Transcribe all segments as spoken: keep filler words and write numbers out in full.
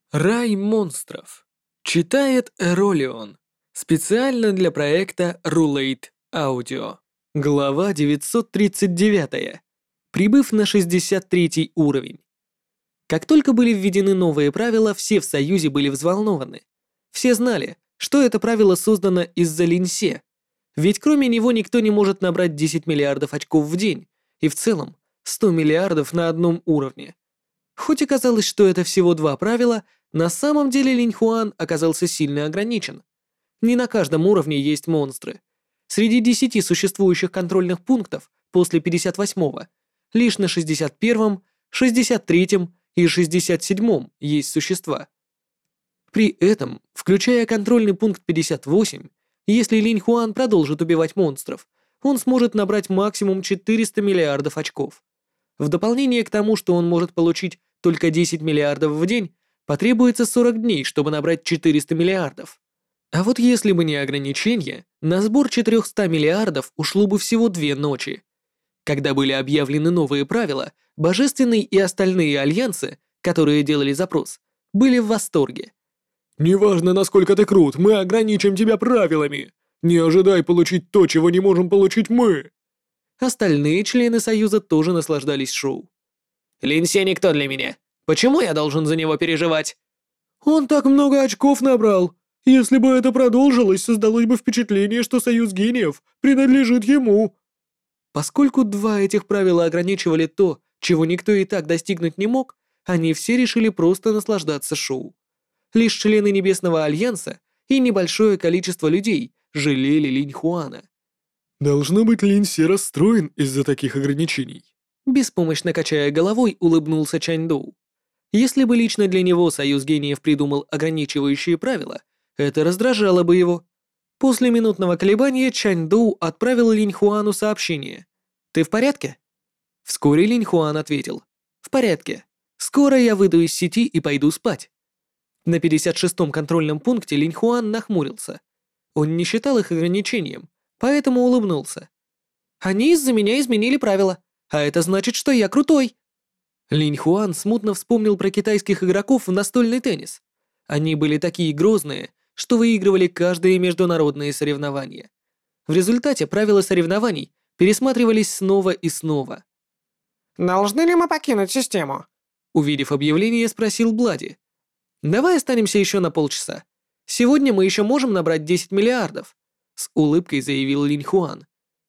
Рай монстров. Читает Эролион. Специально для проекта Rulate Audio. Глава девятьсот тридцать девять. Прибыв на шестьдесят третий уровень. Как только были введены новые правила, все в Союзе были взволнованы. Все знали, что это правило создано из-за Линьсе. Ведь кроме него никто не может набрать десять миллиардов очков в день, и в целом сто миллиардов на одном уровне. Хоть и казалось, что это всего два правила, на самом деле Линь Хуан оказался сильно ограничен. Не на каждом уровне есть монстры. Среди десяти существующих контрольных пунктов после пятьдесят восьмого лишь на шестьдесят первом, шестьдесят третьем и шестьдесят седьмом есть существа. При этом, включая контрольный пункт пятьдесят восемь, если Линь Хуан продолжит убивать монстров, он сможет набрать максимум четыреста миллиардов очков. В дополнение к тому, что он может получить только десять миллиардов в день, потребуется сорок дней, чтобы набрать четыреста миллиардов. А вот если бы не ограничения, на сбор четыреста миллиардов ушло бы всего две ночи. Когда были объявлены новые правила, Божественный и остальные альянсы, которые делали запрос, были в восторге. «Неважно, насколько ты крут, мы ограничим тебя правилами. Не ожидай получить то, чего не можем получить мы». Остальные члены Союза тоже наслаждались шоу. «Линьсе никто для меня. Почему я должен за него переживать?» «Он так много очков набрал. Если бы это продолжилось, создалось бы впечатление, что Союз гениев принадлежит ему». Поскольку два этих правила ограничивали то, чего никто и так достигнуть не мог, они все решили просто наслаждаться шоу. Лишь члены Небесного Альянса и небольшое количество людей жалели Линь Хуана. «Должно быть, Линьсе расстроен из-за таких ограничений». Беспомощно качая головой, улыбнулся Чань Доу. Если бы лично для него Союз гениев придумал ограничивающие правила, это раздражало бы его. После минутного колебания Чань Доу отправил Линь Хуану сообщение. «Ты в порядке?» Вскоре Линь Хуан ответил. «В порядке. Скоро я выйду из сети и пойду спать». На пятьдесят шестом контрольном пункте Линь Хуан нахмурился. Он не считал их ограничением, поэтому улыбнулся. «Они из-за меня изменили правила, а это значит, что я крутой». Линь Хуан смутно вспомнил про китайских игроков в настольный теннис. Они были такие грозные, что выигрывали каждые международные соревнования. В результате правила соревнований пересматривались снова и снова. «Должны ли мы покинуть систему?» Увидев объявление, спросил Блади. «Давай останемся еще на полчаса. Сегодня мы еще можем набрать десять миллиардов», с улыбкой заявил Линь Хуан.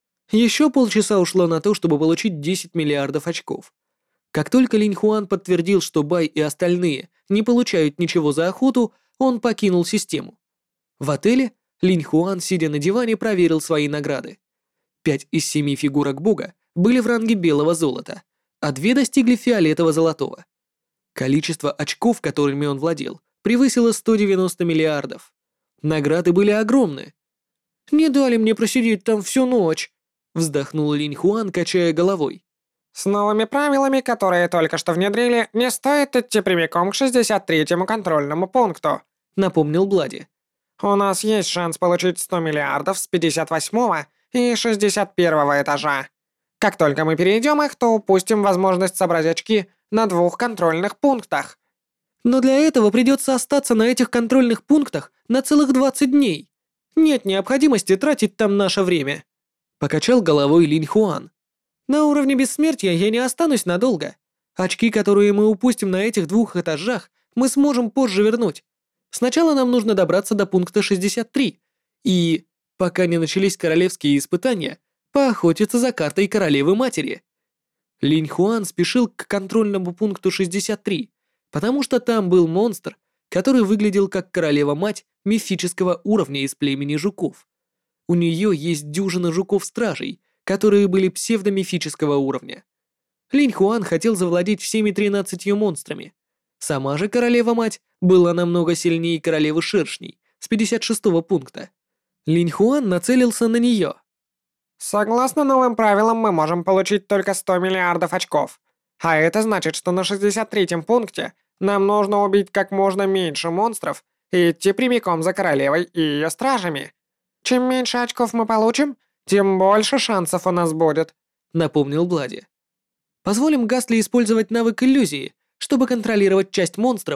Еще полчаса ушло на то, чтобы получить десять миллиардов очков. Как только Линь Хуан подтвердил, что Бай и остальные не получают ничего за охоту, он покинул систему. В отеле Линь Хуан, сидя на диване, проверил свои награды. Пять из семи фигурок бога были в ранге белого золота, а две достигли фиолетово-золотого. Количество очков, которыми он владел, превысило сто девяносто миллиардов. Награды были огромны. «Не дали мне просидеть там всю ночь», вздохнул Линь Хуан, качая головой. «С новыми правилами, которые только что внедрили, не стоит идти прямиком к шестьдесят третьему контрольному пункту», напомнил Блади. «У нас есть шанс получить сто миллиардов с пятьдесят восьмого и шестьдесят первого этажа. Как только мы перейдем их, то упустим возможность собрать очки на двух контрольных пунктах». «Но для этого придется остаться на этих контрольных пунктах на целых двадцать дней. Нет необходимости тратить там наше время», покачал головой Линь Хуан. «На уровне бессмертия я не останусь надолго. Очки, которые мы упустим на этих двух этажах, мы сможем позже вернуть. Сначала нам нужно добраться до пункта шестьдесят три и, пока не начались королевские испытания, поохотиться за картой королевы-матери». Линь Хуан спешил к контрольному пункту шестьдесят три, потому что там был монстр, который выглядел как королева-мать мифического уровня из племени жуков. У нее есть дюжина жуков-стражей, которые были псевдомифического уровня. Линь Хуан хотел завладеть всеми тринадцатью монстрами. Сама же королева-мать была намного сильнее королевы шершней с пятьдесят шестого пункта. Линь Хуан нацелился на нее. «Согласно новым правилам, мы можем получить только сто миллиардов очков. А это значит, что на шестьдесят третьем пункте нам нужно убить как можно меньше монстров и идти прямиком за королевой и ее стражами. Чем меньше очков мы получим, тем больше шансов у нас будет», напомнил Блади. «Позволим Гасли использовать навык иллюзии, чтобы контролировать часть монстров,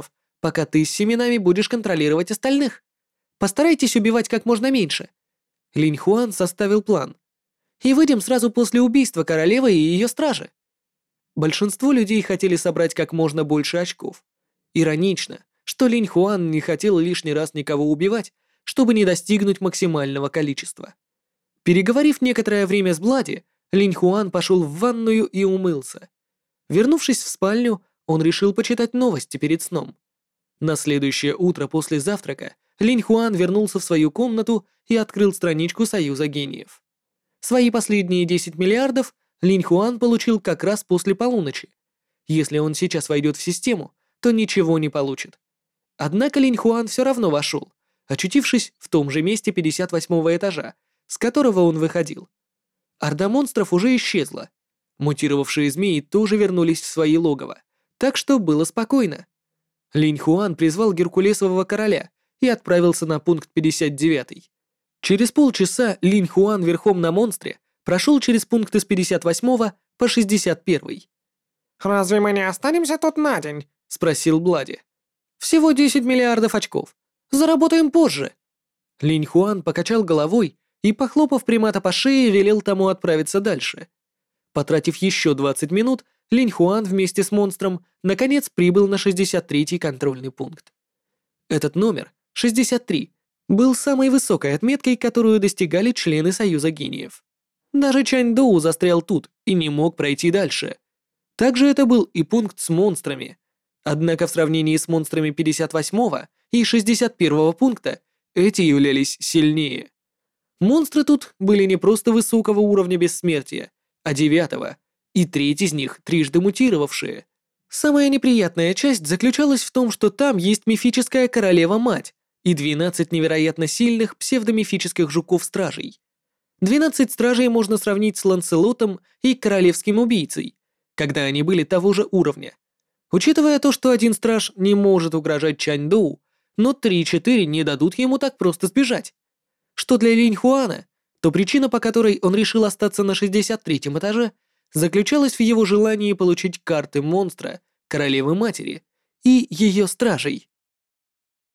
пока ты с семенами будешь контролировать остальных. Постарайтесь убивать как можно меньше». Линь Хуан составил план. «И выйдем сразу после убийства королевы и ее стражи». Большинство людей хотели собрать как можно больше очков. Иронично, что Линь Хуан не хотел лишний раз никого убивать, чтобы не достигнуть максимального количества. Переговорив некоторое время с Блади, Линь Хуан пошел в ванную и умылся. Вернувшись в спальню, он решил почитать новости перед сном. На следующее утро после завтрака Линь Хуан вернулся в свою комнату и открыл страничку Союза гениев. Свои последние десять миллиардов Линь Хуан получил как раз после полуночи. Если он сейчас войдет в систему, то ничего не получит. Однако Линь Хуан все равно вошел, очутившись в том же месте пятьдесят восьмого этажа, с которого он выходил. Орда монстров уже исчезла. Мутировавшие змеи тоже вернулись в свои логово, так что было спокойно. Линь Хуан призвал Геркулесового короля и отправился на пункт пятьдесят девятый. Через полчаса Линь Хуан верхом на монстре прошел через пункты с пятьдесят восьмого по шестьдесят первый. «Разве мы не останемся тут на день?» — спросил Блади. «Всего десять миллиардов очков. Заработаем позже». Линь Хуан покачал головой и, похлопав примата по шее, велел тому отправиться дальше. Потратив еще двадцать минут, Линь Хуан вместе с монстром наконец прибыл на шестьдесят третий контрольный пункт. Этот номер, шестьдесят три, был самой высокой отметкой, которую достигали члены Союза гениев. Даже Чань Доу застрял тут и не мог пройти дальше. Также это был и пункт с монстрами. Однако в сравнении с монстрами пятьдесят восьмого и шестьдесят первого пункта эти являлись сильнее. Монстры тут были не просто высокого уровня бессмертия, а девятого, и треть из них трижды мутировавшие. Самая неприятная часть заключалась в том, что там есть мифическая королева-мать и двенадцать невероятно сильных псевдомифических жуков-стражей. двенадцать стражей можно сравнить с Ланселотом и королевским убийцей, когда они были того же уровня. Учитывая то, что один страж не может угрожать Чань Доу, но три-четыре не дадут ему так просто сбежать. Что для Линь Хуана, то причина, по которой он решил остаться на шестьдесят третьем этаже, заключалась в его желании получить карты монстра, королевы-матери и ее стражей.